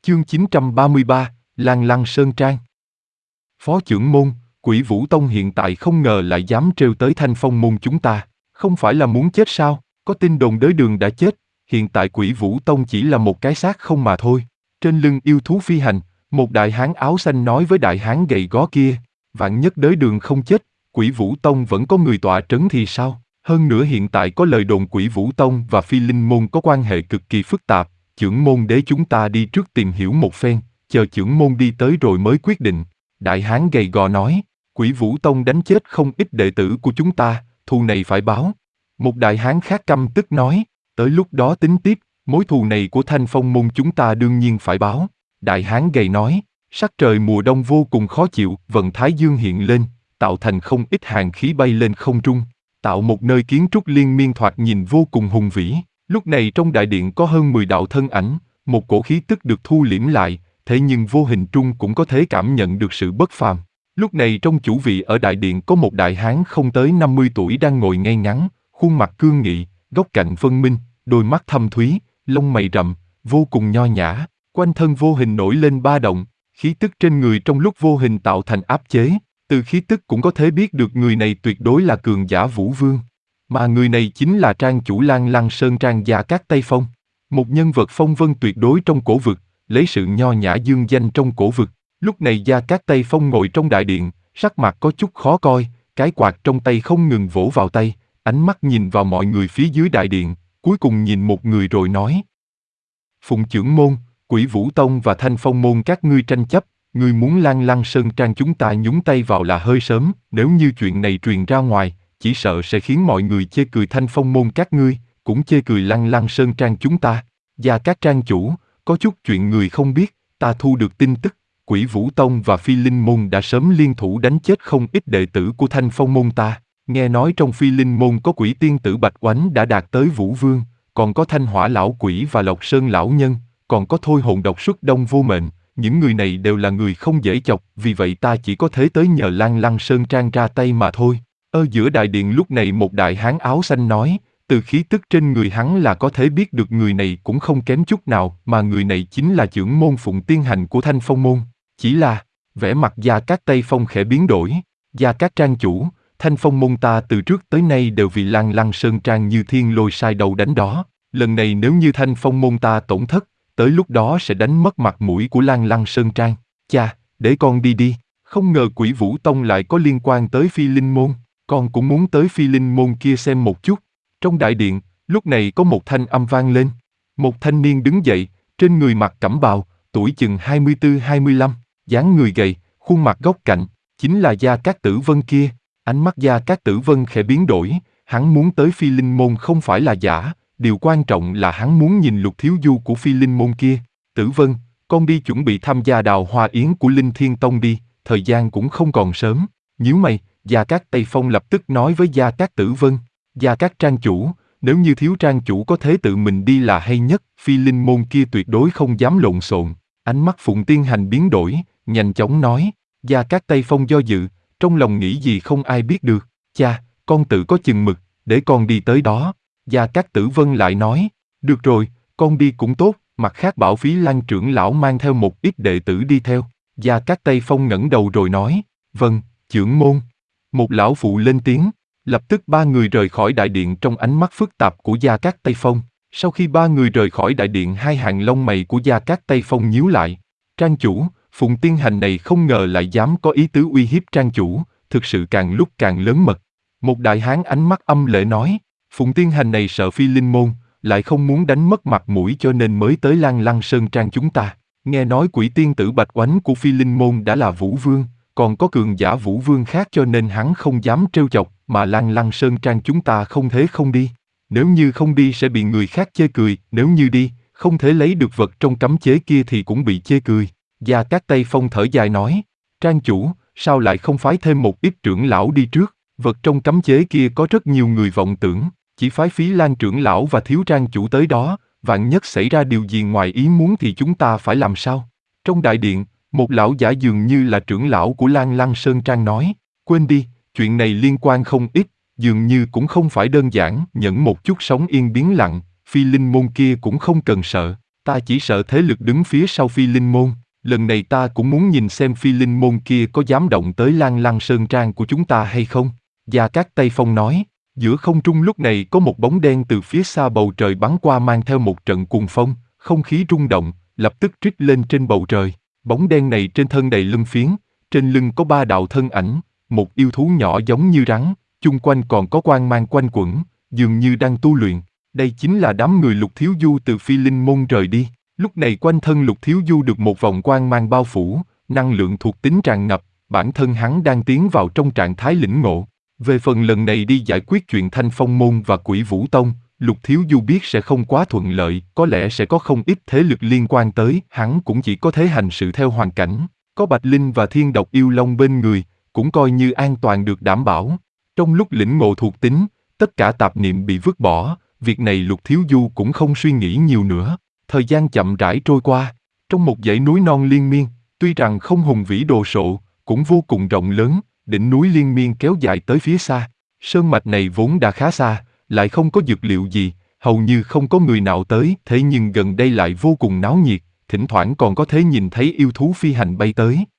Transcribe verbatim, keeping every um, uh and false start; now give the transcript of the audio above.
Chương chín trăm ba mươi ba, Lang Lăng Sơn Trang. Phó trưởng môn, Quỷ Vũ Tông hiện tại không ngờ lại dám trêu tới Thanh Phong môn chúng ta, không phải là muốn chết sao? Có tin đồn đới đường đã chết, hiện tại Quỷ Vũ Tông chỉ là một cái xác không mà thôi. Trên lưng yêu thú phi hành, một đại hán áo xanh nói với đại hán gầy gó kia, vạn nhất đới đường không chết, Quỷ Vũ Tông vẫn có người tọa trấn thì sao? Hơn nữa hiện tại có lời đồn Quỷ Vũ Tông và Phi Linh môn có quan hệ cực kỳ phức tạp. Chưởng môn đế chúng ta đi trước tìm hiểu một phen, chờ chưởng môn đi tới rồi mới quyết định. Đại hán gầy gò nói, Quỷ Vũ Tông đánh chết không ít đệ tử của chúng ta, thù này phải báo. Một đại hán khác căm tức nói, tới lúc đó tính tiếp, mối thù này của Thanh Phong môn chúng ta đương nhiên phải báo. Đại hán gầy nói, sắc trời mùa đông vô cùng khó chịu, vầng thái dương hiện lên, tạo thành không ít hàn khí bay lên không trung, tạo một nơi kiến trúc liên miên thoạt nhìn vô cùng hùng vĩ. Lúc này trong đại điện có hơn mười đạo thân ảnh, một cổ khí tức được thu liễm lại, thế nhưng vô hình trung cũng có thể cảm nhận được sự bất phàm. Lúc này trong chủ vị ở đại điện có một đại hán không tới năm mươi tuổi đang ngồi ngay ngắn, khuôn mặt cương nghị, góc cạnh phân minh, đôi mắt thâm thúy, lông mày rậm, vô cùng nho nhã, quanh thân vô hình nổi lên ba động, khí tức trên người trong lúc vô hình tạo thành áp chế, từ khí tức cũng có thể biết được người này tuyệt đối là cường giả Vũ Vương. Mà người này chính là trang chủ Lang Lăng Sơn Trang Gia Cát Tây Phong, một nhân vật phong vân tuyệt đối trong cổ vực, lấy sự nho nhã dương danh trong cổ vực. Lúc này Gia Cát Tây Phong ngồi trong đại điện, sắc mặt có chút khó coi, cái quạt trong tay không ngừng vỗ vào tay, ánh mắt nhìn vào mọi người phía dưới đại điện, cuối cùng nhìn một người rồi nói. Phụng trưởng môn, Quỷ Vũ Tông và Thanh Phong môn các ngươi tranh chấp, ngươi muốn Lang Lăng Sơn Trang chúng ta nhúng tay vào là hơi sớm, nếu như chuyện này truyền ra ngoài, chỉ sợ sẽ khiến mọi người chê cười Thanh Phong môn các ngươi, cũng chê cười Lang Lăng Sơn Trang chúng ta. Gia Cát trang chủ, có chút chuyện người không biết, ta thu được tin tức, Quỷ Vũ Tông và Phi Linh môn đã sớm liên thủ đánh chết không ít đệ tử của Thanh Phong môn ta. Nghe nói trong Phi Linh môn có Quỷ tiên tử Bạch Oánh đã đạt tới Vũ Vương, còn có Thanh Hỏa lão quỷ và Lộc Sơn lão nhân, còn có Thôi hồn độc xuất Đông vô mệnh. Những người này đều là người không dễ chọc, vì vậy ta chỉ có thể tới nhờ Lang Lăng Sơn Trang ra tay mà thôi. Ở giữa đại điện lúc này một đại hán áo xanh nói, từ khí tức trên người hắn là có thể biết được người này cũng không kém chút nào, mà người này chính là trưởng môn Phụng Tiên Hành của Thanh Phong môn. Chỉ là, vẻ mặt Gia Cát Tây Phong khẽ biến đổi, Gia Cát trang chủ, Thanh Phong môn ta từ trước tới nay đều vì Lang Lăng Sơn Trang như thiên lôi sai đầu đánh đó, lần này nếu như Thanh Phong môn ta tổn thất, tới lúc đó sẽ đánh mất mặt mũi của Lang Lăng Sơn Trang. Cha, để con đi đi, không ngờ Quỷ Vũ Tông lại có liên quan tới Phi Linh môn. Con cũng muốn tới Phi Linh môn kia xem một chút. Trong đại điện, lúc này có một thanh âm vang lên. Một thanh niên đứng dậy, trên người mặc cẩm bào, tuổi chừng hai mươi tư hai mươi lăm, dáng người gầy, khuôn mặt góc cạnh, chính là Gia Cát Tử Vân kia. Ánh mắt Gia Cát Tử Vân khẽ biến đổi, hắn muốn tới Phi Linh môn không phải là giả, điều quan trọng là hắn muốn nhìn Lục thiếu du của Phi Linh môn kia. Tử Vân, con đi chuẩn bị tham gia đào hoa yến của Linh Thiên Tông đi, thời gian cũng không còn sớm. Nhíu mày, Gia Cát Tây Phong lập tức nói với Gia Cát Tử Vân, Gia Cát trang chủ, nếu như thiếu trang chủ có thể tự mình đi là hay nhất, Phi Linh môn kia tuyệt đối không dám lộn xộn. Ánh mắt Phụng Tiên Hành biến đổi, nhanh chóng nói, Gia Cát Tây Phong do dự, trong lòng nghĩ gì không ai biết được, cha, con tự có chừng mực, để con đi tới đó. Gia Cát Tử Vân lại nói, được rồi, con đi cũng tốt, mặt khác bảo Phí Lan trưởng lão mang theo một ít đệ tử đi theo. Gia Cát Tây Phong ngẩng đầu rồi nói, vâng, trưởng môn. Một lão phụ lên tiếng, lập tức ba người rời khỏi đại điện trong ánh mắt phức tạp của Gia Cát Tây Phong. Sau khi ba người rời khỏi đại điện, hai hàng lông mày của Gia Cát Tây Phong nhíu lại. Trang chủ, Phụng Tiên Hành này không ngờ lại dám có ý tứ uy hiếp trang chủ, thực sự càng lúc càng lớn mật. Một đại hán ánh mắt âm lệ nói, Phụng Tiên Hành này sợ Phi Linh môn, lại không muốn đánh mất mặt mũi cho nên mới tới Lang Lăng Sơn Trang chúng ta. Nghe nói Quỷ tiên tử Bạch Oánh của Phi Linh môn đã là Vũ Vương, còn có cường giả Vũ Vương khác cho nên hắn không dám trêu chọc, mà Lang Lăng Sơn Trang chúng ta không thể không đi. Nếu như không đi sẽ bị người khác chê cười, nếu như đi, không thể lấy được vật trong cấm chế kia thì cũng bị chê cười. Gia Cát Tây Phong thở dài nói, trang chủ, sao lại không phái thêm một ít trưởng lão đi trước, vật trong cấm chế kia có rất nhiều người vọng tưởng, chỉ phái Phí Lan trưởng lão và thiếu trang chủ tới đó, vạn nhất xảy ra điều gì ngoài ý muốn thì chúng ta phải làm sao? Trong đại điện, một lão giả dường như là trưởng lão của Lang Lăng Sơn Trang nói, quên đi, chuyện này liên quan không ít, dường như cũng không phải đơn giản, nhẫn một chút sống yên biến lặng, Phi Linh môn kia cũng không cần sợ. Ta chỉ sợ thế lực đứng phía sau Phi Linh Môn, lần này ta cũng muốn nhìn xem Phi Linh Môn kia có dám động tới Lan Lăng Sơn Trang của chúng ta hay không. Gia Cát Tây Phong nói, giữa không trung lúc này có một bóng đen từ phía xa bầu trời bắn qua mang theo một trận cuồng phong, không khí rung động, lập tức trích lên trên bầu trời. Bóng đen này trên thân đầy lân phiến, trên lưng có ba đạo thân ảnh, một yêu thú nhỏ giống như rắn, chung quanh còn có quang mang quanh quẩn, dường như đang tu luyện. Đây chính là đám người Lục Thiếu Du từ Phi Linh Môn rời đi. Lúc này quanh thân Lục Thiếu Du được một vòng quang mang bao phủ, năng lượng thuộc tính tràn ngập, bản thân hắn đang tiến vào trong trạng thái lĩnh ngộ. Về phần lần này đi giải quyết chuyện Thanh Phong Môn và Quỷ Vũ Tông, Lục Thiếu Du biết sẽ không quá thuận lợi, có lẽ sẽ có không ít thế lực liên quan tới, hắn cũng chỉ có thể hành sự theo hoàn cảnh. Có Bạch Linh và Thiên Độc Yêu Long bên người, cũng coi như an toàn được đảm bảo. Trong lúc lĩnh ngộ thuộc tính, tất cả tạp niệm bị vứt bỏ, việc này Lục Thiếu Du cũng không suy nghĩ nhiều nữa. Thời gian chậm rãi trôi qua, trong một dãy núi non liên miên, tuy rằng không hùng vĩ đồ sộ, cũng vô cùng rộng lớn, đỉnh núi liên miên kéo dài tới phía xa. Sơn mạch này vốn đã khá xa, lại không có dược liệu gì, hầu như không có người nào tới, thế nhưng gần đây lại vô cùng náo nhiệt, thỉnh thoảng còn có thể nhìn thấy yêu thú phi hành bay tới.